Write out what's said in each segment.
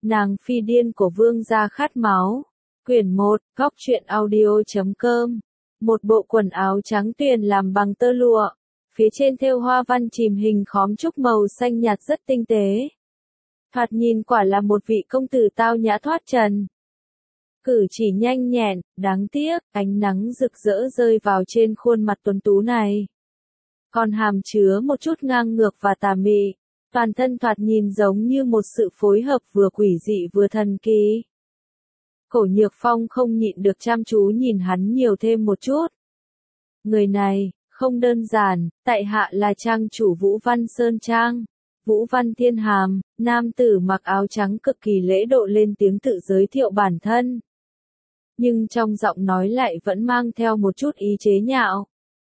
Nàng phi điên của vương gia khát máu. Quyển 1, Góc truyện audio.com. Một bộ quần áo trắng tuyền làm bằng tơ lụa. Phía trên thêu hoa văn chìm hình khóm trúc màu xanh nhạt rất tinh tế. Thoạt nhìn quả là một vị công tử tao nhã thoát trần. Cử chỉ nhanh nhẹn, đáng tiếc, ánh nắng rực rỡ rơi vào trên khuôn mặt tuấn tú này. Còn hàm chứa một chút ngang ngược và tà mị. Toàn thân thoạt nhìn giống như một sự phối hợp vừa quỷ dị vừa thần kỳ. Cổ Nhược Phong không nhịn được chăm chú nhìn hắn nhiều thêm một chút. Người này, không đơn giản, tại hạ là trang chủ Vũ Văn Sơn Trang. Vũ Văn Thiên Hàm, nam tử mặc áo trắng cực kỳ lễ độ lên tiếng tự giới thiệu bản thân. Nhưng trong giọng nói lại vẫn mang theo một chút ý chế nhạo.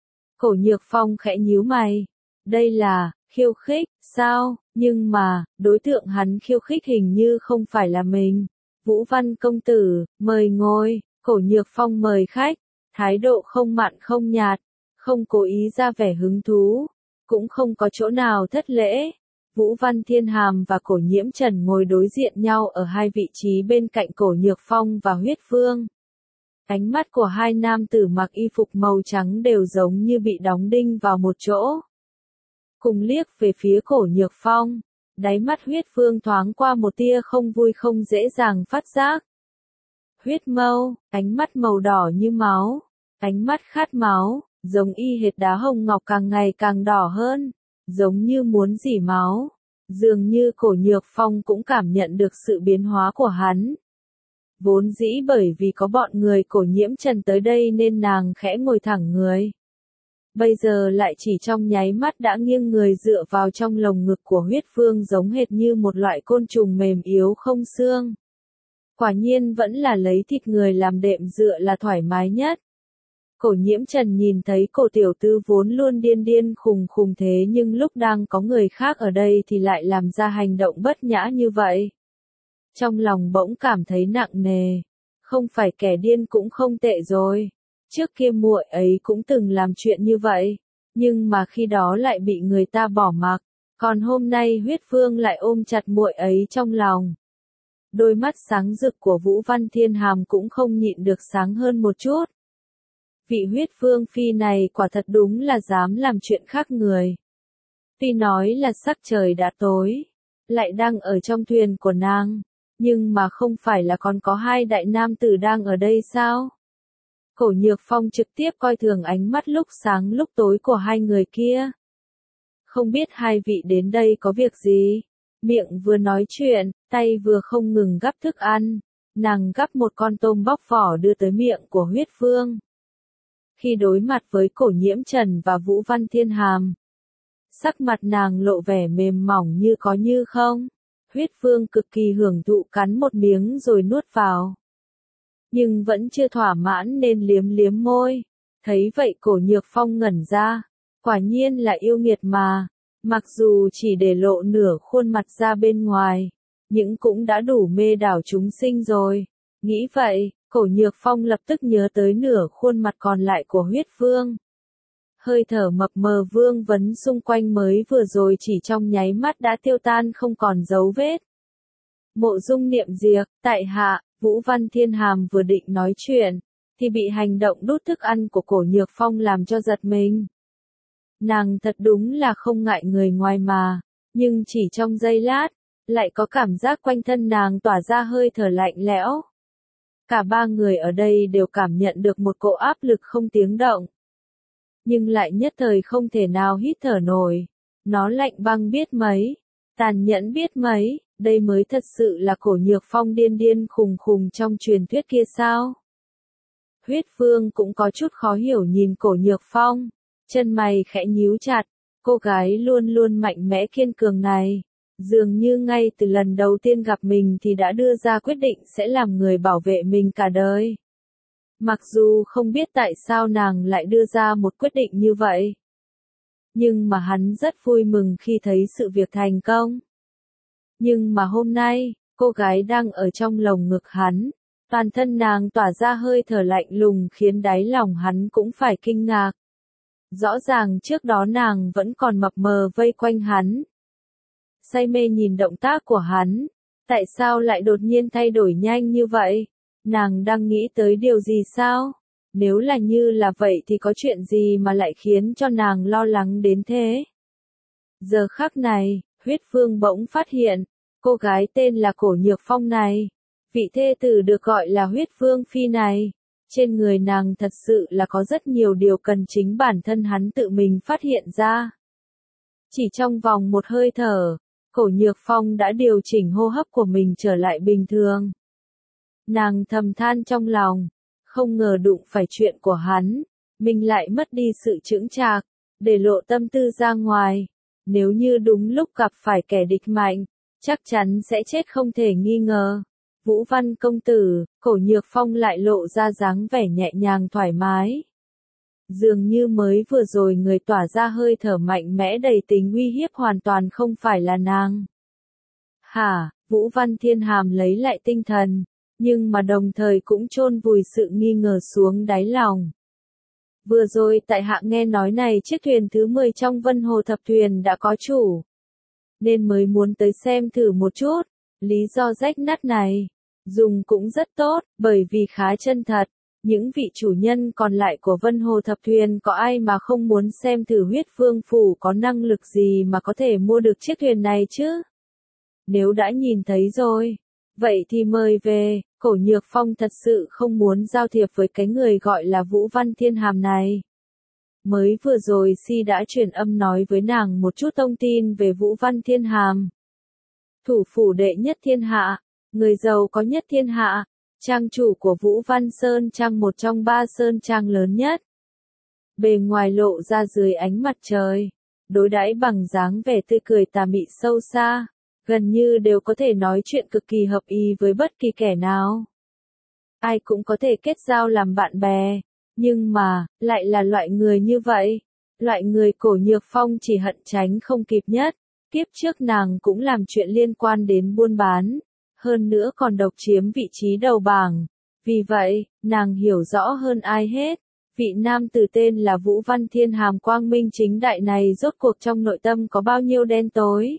Cổ Nhược Phong khẽ nhíu mày. Đây là khiêu khích, sao? Nhưng mà, đối tượng hắn khiêu khích hình như không phải là mình. Vũ Văn công tử, mời ngồi. Cổ Nhược Phong mời khách, thái độ không mặn không nhạt, không cố ý ra vẻ hứng thú, cũng không có chỗ nào thất lễ. Vũ Văn Thiên Hàm và Cổ Nhiễm Trần ngồi đối diện nhau ở hai vị trí bên cạnh Cổ Nhược Phong và Huyết Phương. Ánh mắt của hai nam tử mặc y phục màu trắng đều giống như bị đóng đinh vào một chỗ. Cùng liếc về phía Cổ Nhược Phong, đáy mắt Huyết Phương thoáng qua một tia không vui không dễ dàng phát giác. Huyết Mâu, ánh mắt màu đỏ như máu, ánh mắt khát máu, giống y hệt đá hồng ngọc càng ngày càng đỏ hơn, giống như muốn rỉ máu. Dường như Cổ Nhược Phong cũng cảm nhận được sự biến hóa của hắn. Vốn dĩ bởi vì có bọn người Cổ Nhiễm Trần tới đây nên nàng khẽ ngồi thẳng người. Bây giờ lại chỉ trong nháy mắt đã nghiêng người dựa vào trong lồng ngực của Huyết Phương giống hệt như một loại côn trùng mềm yếu không xương. Quả nhiên vẫn là lấy thịt người làm đệm dựa là thoải mái nhất. Cổ Nhiễm Trần nhìn thấy cổ tiểu tư vốn luôn điên điên khùng khùng thế nhưng lúc đang có người khác ở đây thì lại làm ra hành động bất nhã như vậy. Trong lòng bỗng cảm thấy nặng nề. Không phải kẻ điên cũng không tệ rồi. Trước kia muội ấy cũng từng làm chuyện như vậy, nhưng mà khi đó lại bị người ta bỏ mặc, còn hôm nay Huyết Phương lại ôm chặt muội ấy trong lòng. Đôi mắt sáng rực của Vũ Văn Thiên Hàm cũng không nhịn được sáng hơn một chút. Vị Huyết Phương phi này quả thật đúng là dám làm chuyện khác người. Tuy nói là sắc trời đã tối, lại đang ở trong thuyền của nàng, nhưng mà không phải là còn có hai đại nam tử đang ở đây sao? Cổ Nhược Phong trực tiếp coi thường ánh mắt lúc sáng lúc tối của hai người kia. Không biết hai vị đến đây có việc gì? Miệng vừa nói chuyện, tay vừa không ngừng gắp thức ăn. Nàng gắp một con tôm bóc vỏ đưa tới miệng của Huyết Phương. Khi đối mặt với Cổ Nhiễm Trần và Vũ Văn Thiên Hàm, sắc mặt nàng lộ vẻ mềm mỏng như có như không. Huyết Phương cực kỳ hưởng thụ cắn một miếng rồi nuốt vào. Nhưng vẫn chưa thỏa mãn nên liếm liếm môi. Thấy vậy Cổ Nhược Phong ngẩn ra. Quả nhiên là yêu nghiệt mà. Mặc dù chỉ để lộ nửa khuôn mặt ra bên ngoài, nhưng cũng đã đủ mê đảo chúng sinh rồi. Nghĩ vậy, Cổ Nhược Phong lập tức nhớ tới nửa khuôn mặt còn lại của Huyết Phương. Hơi thở mập mờ vương vấn xung quanh mới vừa rồi chỉ trong nháy mắt đã tiêu tan không còn dấu vết. Mộ Dung Niệm Diệp, tại hạ. Vũ Văn Thiên Hàm vừa định nói chuyện, thì bị hành động đút thức ăn của Cổ Nhược Phong làm cho giật mình. Nàng thật đúng là không ngại người ngoài mà, nhưng chỉ trong giây lát, lại có cảm giác quanh thân nàng tỏa ra hơi thở lạnh lẽo. Cả ba người ở đây đều cảm nhận được một cỗ áp lực không tiếng động. Nhưng lại nhất thời không thể nào hít thở nổi. Nó lạnh băng biết mấy, tàn nhẫn biết mấy. Đây mới thật sự là Cổ Nhược Phong điên điên khùng khùng trong truyền thuyết kia sao? Huyết Phương cũng có chút khó hiểu nhìn Cổ Nhược Phong, chân mày khẽ nhíu chặt, cô gái luôn luôn mạnh mẽ kiên cường này, dường như ngay từ lần đầu tiên gặp mình thì đã đưa ra quyết định sẽ làm người bảo vệ mình cả đời. Mặc dù không biết tại sao nàng lại đưa ra một quyết định như vậy, nhưng mà hắn rất vui mừng khi thấy sự việc thành công. Nhưng mà hôm nay, cô gái đang ở trong lồng ngực hắn, toàn thân nàng tỏa ra hơi thở lạnh lùng khiến đáy lòng hắn cũng phải kinh ngạc. Rõ ràng trước đó nàng vẫn còn mập mờ vây quanh hắn. Say mê nhìn động tác của hắn, Tại sao lại đột nhiên thay đổi nhanh như vậy? Nàng đang nghĩ tới điều gì sao? Nếu là như là vậy thì có chuyện gì mà lại khiến cho nàng lo lắng đến thế? Giờ khắc này, huyết vương bỗng phát hiện, cô gái tên là Cổ Nhược Phong này, vị thê tử được gọi là huyết vương phi này, trên người nàng thật sự là có rất nhiều điều cần chính bản thân hắn tự mình phát hiện ra. Chỉ trong vòng một hơi thở, Cổ Nhược Phong đã điều chỉnh hô hấp của mình trở lại bình thường. Nàng thầm than trong lòng, không ngờ đụng phải chuyện của hắn, mình lại mất đi sự chững chạc, để lộ tâm tư ra ngoài. Nếu như đúng lúc gặp phải kẻ địch mạnh, chắc chắn sẽ chết không thể nghi ngờ. Vũ Văn công tử, Cổ Nhược Phong lại lộ ra dáng vẻ nhẹ nhàng thoải mái. Dường như mới vừa rồi người tỏa ra hơi thở mạnh mẽ đầy tính uy hiếp hoàn toàn không phải là nàng. Hả, Vũ Văn Thiên Hàm lấy lại tinh thần, nhưng mà đồng thời cũng chôn vùi sự nghi ngờ xuống đáy lòng. Vừa rồi tại hạ nghe nói này chiếc thuyền thứ 10 trong Vân Hồ Thập Thuyền đã có chủ, nên mới muốn tới xem thử một chút. Lý do rách nát này, dùng cũng rất tốt, bởi vì khá chân thật. Những vị chủ nhân còn lại của Vân Hồ Thập Thuyền có ai mà không muốn xem thử huyết vương phủ có năng lực gì mà có thể mua được chiếc thuyền này chứ? Nếu đã nhìn thấy rồi, vậy thì mời về. Cổ Nhược Phong thật sự không muốn giao thiệp với cái người gọi là Vũ Văn Thiên Hàm này. Mới vừa rồi Si đã truyền âm nói với nàng một chút thông tin về Vũ Văn Thiên Hàm. Thủ phủ đệ nhất thiên hạ, người giàu có nhất thiên hạ, trang chủ của Vũ Văn Sơn Trang, một trong 3 sơn trang lớn nhất. Bề ngoài lộ ra dưới ánh mặt trời, đối đãi bằng dáng vẻ tươi cười tà mị sâu xa, gần như đều có thể nói chuyện cực kỳ hợp ý với bất kỳ kẻ nào. Ai cũng có thể kết giao làm bạn bè, nhưng mà, lại là loại người như vậy. Loại người Cổ Nhược Phong chỉ hận tránh không kịp nhất. Kiếp trước nàng cũng làm chuyện liên quan đến buôn bán, hơn nữa còn độc chiếm vị trí đầu bảng. Vì vậy, nàng hiểu rõ hơn ai hết, vị nam tử tên là Vũ Văn Thiên Hàm quang minh chính đại này rốt cuộc trong nội tâm có bao nhiêu đen tối.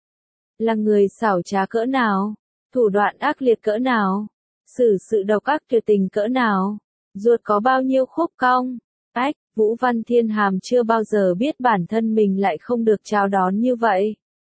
Là người xảo trá cỡ nào, thủ đoạn ác liệt cỡ nào, xử sự độc ác tuyệt tình cỡ nào, ruột có bao nhiêu khúc cong. Vũ Văn Thiên Hàm chưa bao giờ biết bản thân mình lại không được chào đón như vậy.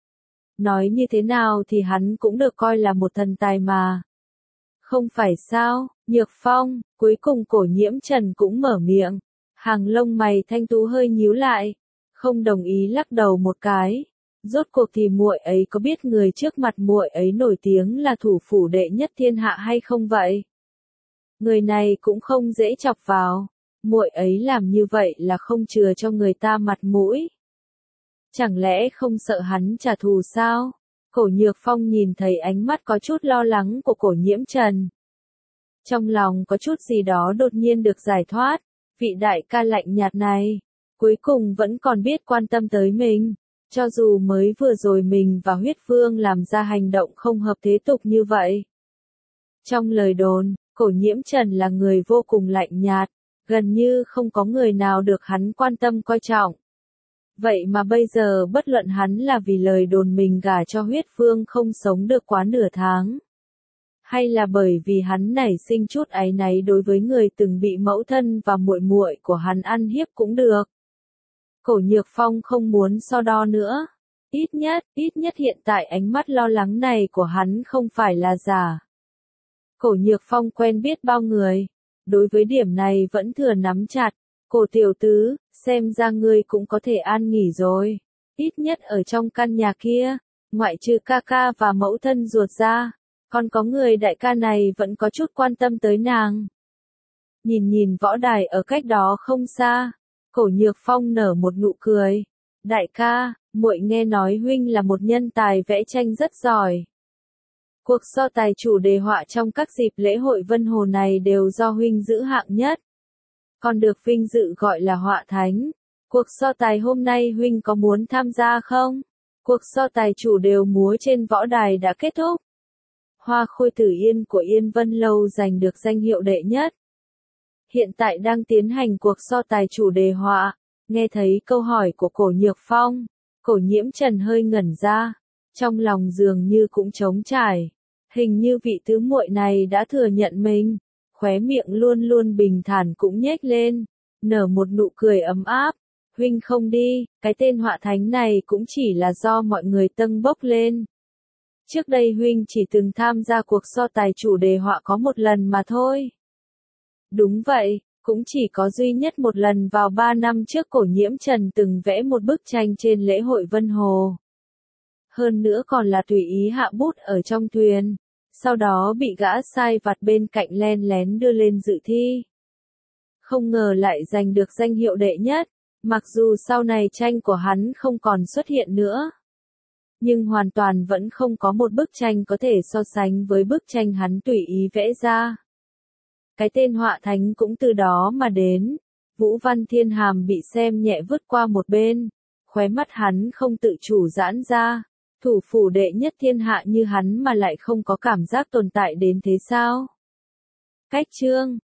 Nói như thế nào thì hắn cũng được coi là một thần tài mà. Không phải sao, Nhược Phong, cuối cùng Cổ Nhiễm Trần cũng mở miệng. Hàng lông mày thanh tú hơi nhíu lại, không đồng ý lắc đầu một cái. Rốt cuộc thì muội ấy có biết người trước mặt muội ấy nổi tiếng là thủ phủ đệ nhất thiên hạ hay không vậy? Người này cũng không dễ chọc vào. Muội ấy làm như vậy là không chừa cho người ta mặt mũi. Chẳng lẽ không sợ hắn trả thù sao? Cổ Nhược Phong nhìn thấy ánh mắt có chút lo lắng của Cổ Nhiễm Trần. Trong lòng có chút gì đó đột nhiên được giải thoát. Vị đại ca lạnh nhạt này, cuối cùng vẫn còn biết quan tâm tới mình. Cho dù mới vừa rồi mình và huyết vương làm ra hành động không hợp thế tục như vậy. Trong lời đồn, Cổ Nhiễm Trần là người vô cùng lạnh nhạt, gần như không có người nào được hắn quan tâm coi trọng. Vậy mà bây giờ bất luận hắn là vì lời đồn mình gả cho huyết vương không sống được quá nửa tháng, hay là bởi vì hắn nảy sinh chút áy náy đối với người từng bị mẫu thân và muội muội của hắn ăn hiếp cũng được. Cổ Nhược Phong không muốn so đo nữa. Ít nhất hiện tại ánh mắt lo lắng này của hắn không phải là giả. Cổ Nhược Phong quen biết bao người, đối với điểm này vẫn thừa nắm chặt. Cổ tiểu tứ, xem ra ngươi cũng có thể an nghỉ rồi. Ít nhất ở trong căn nhà kia, ngoại trừ ca ca và mẫu thân ruột ra, còn có người đại ca này vẫn có chút quan tâm tới nàng. Nhìn võ đài ở cách đó không xa, Cổ Nhược Phong nở một nụ cười. Đại ca, muội nghe nói huynh là một nhân tài vẽ tranh rất giỏi. Cuộc so tài chủ đề họa trong các dịp lễ hội Vân Hồ này đều do huynh giữ hạng nhất. Còn được vinh dự gọi là họa thánh. Cuộc so tài hôm nay huynh có muốn tham gia không? Cuộc so tài chủ đề múa trên võ đài đã kết thúc. Hoa Khôi Tử Yên của Yên Vân Lâu giành được danh hiệu đệ nhất. Hiện tại đang tiến hành cuộc so tài chủ đề họa. Nghe thấy câu hỏi của Cổ Nhược Phong, Cổ Nhiễm Trần hơi ngẩn ra, trong lòng dường như cũng trống trải. Hình như vị tứ muội này đã thừa nhận mình, khóe miệng luôn luôn bình thản cũng nhếch lên, nở một nụ cười ấm áp. Huynh không đi, cái tên họa thánh này cũng chỉ là do mọi người tâng bốc lên. Trước đây huynh chỉ từng tham gia cuộc so tài chủ đề họa có một lần mà thôi. Đúng vậy, cũng chỉ có duy nhất một lần vào 3 năm trước Cổ Nhiễm Trần từng vẽ một bức tranh trên lễ hội Vân Hồ. Hơn nữa còn là tùy ý hạ bút ở trong thuyền, sau đó bị gã sai vặt bên cạnh len lén đưa lên dự thi. Không ngờ lại giành được danh hiệu đệ nhất, mặc dù sau này tranh của hắn không còn xuất hiện nữa. Nhưng hoàn toàn vẫn không có một bức tranh có thể so sánh với bức tranh hắn tùy ý vẽ ra. Cái tên họa thánh cũng từ đó mà đến. Vũ Văn Thiên Hàm bị xem nhẹ vứt qua một bên, khóe mắt hắn không tự chủ giãn ra. Thủ phủ đệ nhất thiên hạ như hắn mà lại không có cảm giác tồn tại đến thế sao? Cách chương